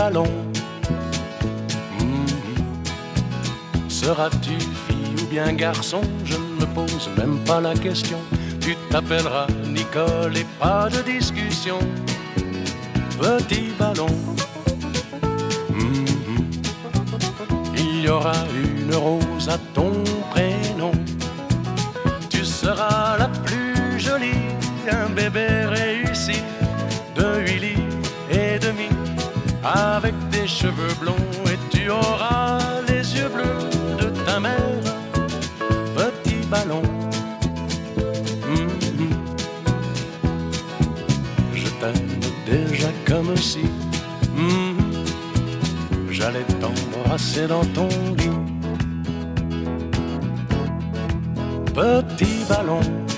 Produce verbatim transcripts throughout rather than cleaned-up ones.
ballon. Mmh. Seras-tu fille ou bien garçon? Je ne me pose même pas la question. Tu t'appelleras Nicole et pas de discussion. Petit ballon. Mmh. Il y aura une rose à ton prénom. Tu seras la plus jolie, un bébé réussi de huit livres et demi, avec des cheveux blonds, et tu auras les yeux bleus de ta mère. Petit ballon. Mmh. Je t'aime déjà comme si mmh, j'allais t'embrasser dans ton lit. Petit ballon.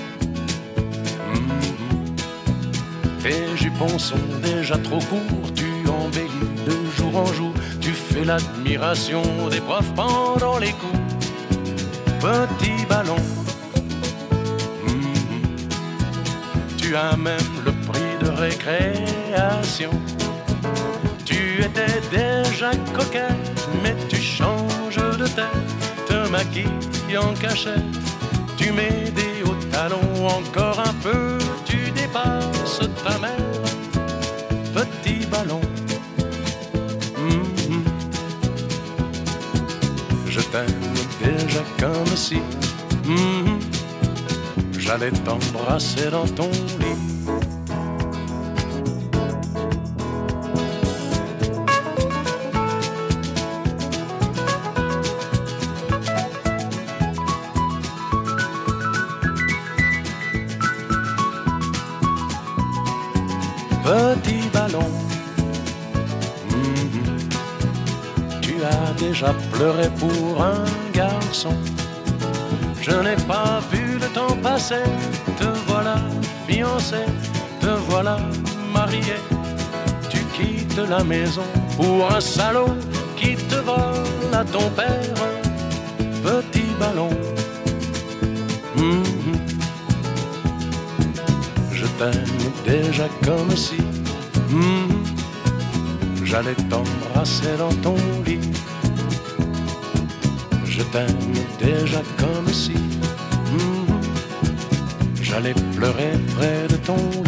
Mmh. Tes jupons sont déjà trop courts, tu embellis de jour en jour, tu fais l'admiration des profs pendant les cours. Petit ballon. Mmh. Tu as même le prix de récréation. Tu étais déjà coquette, mais tu changes de tête, te maquilles en cachette, tu mets des hauts talons, encore un peu, tu dépasses ta mère. Petit ballon. Mmh. Je t'aime déjà comme si mmh, j'allais t'embrasser dans ton lit. Petit ballon. Mmh. Tu as déjà pleuré pour un garçon. Je n'ai pas vu le temps passer. Te voilà fiancé, te voilà marié. Tu quittes la maison pour un salaud qui te vole à ton père. Petit ballon. Mmh. Je t'aime déjà comme si mmh, j'allais t'embrasser dans ton lit. Je t'aime déjà comme si mmh, j'allais pleurer près de ton lit.